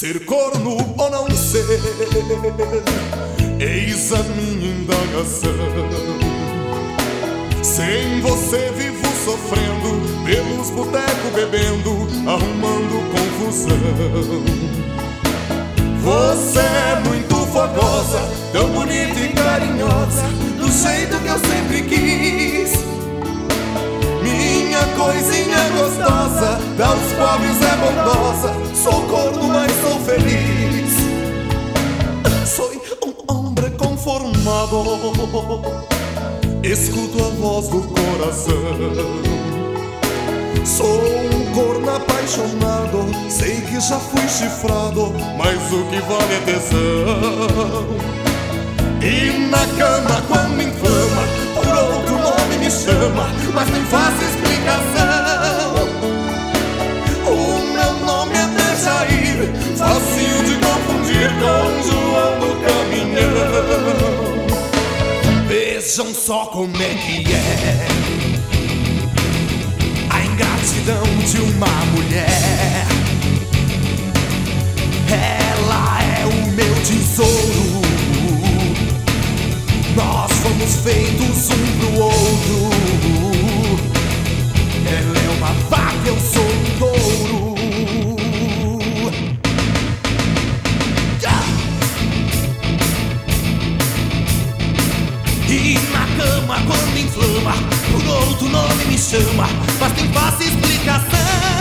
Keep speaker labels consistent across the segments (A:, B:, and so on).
A: Ser corno ou não ser, eis a minha indagação. Sem você vivo sofrendo, pelos botecos bebendo, arrumando confusão. Você é muito fogosa, tão bonita e carinhosa, do jeito que eu sempre quis. Minha coisinha gostosa, aos pobres é bondosa, sou corno, mas sou feliz. Sou um homem conformado, escuto a voz do coração. Sou um corno apaixonado, sei que já fui chifrado, mas o que vale é tesão. E na cama quando inflama, por outro nome me chama, mas nem faço explicação. O meu nome é Dejair, facinho de confundir com João do Caminhão. Vejam só como é que é a ingratidão de uma mulher. Ela é o meu tesouro, nós fomos feitos um pro outro. Ela é uma vaca, eu sou um touro. E na cama quando inflama, por outro nome me chama, mas tem fácil explicação.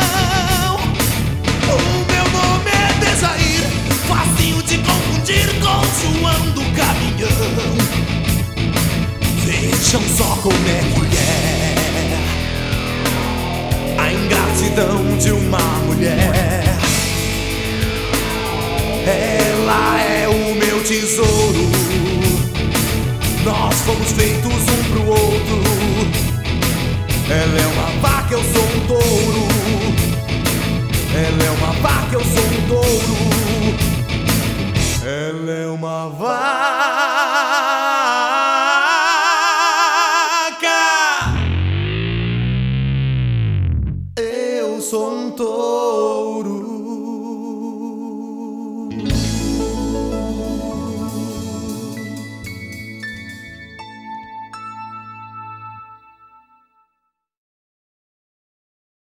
A: O meu nome é Dejair, facinho de confundir com João do Caminhão. Vejam só como é que é a ingratidão de uma mulher. Ela é o meu tesouro, nós fomos feitos um pro outro. Ela é uma vaca, eu sou um touro. Ela é uma vaca, eu sou um touro. Ela é uma vaca, eu sou um touro.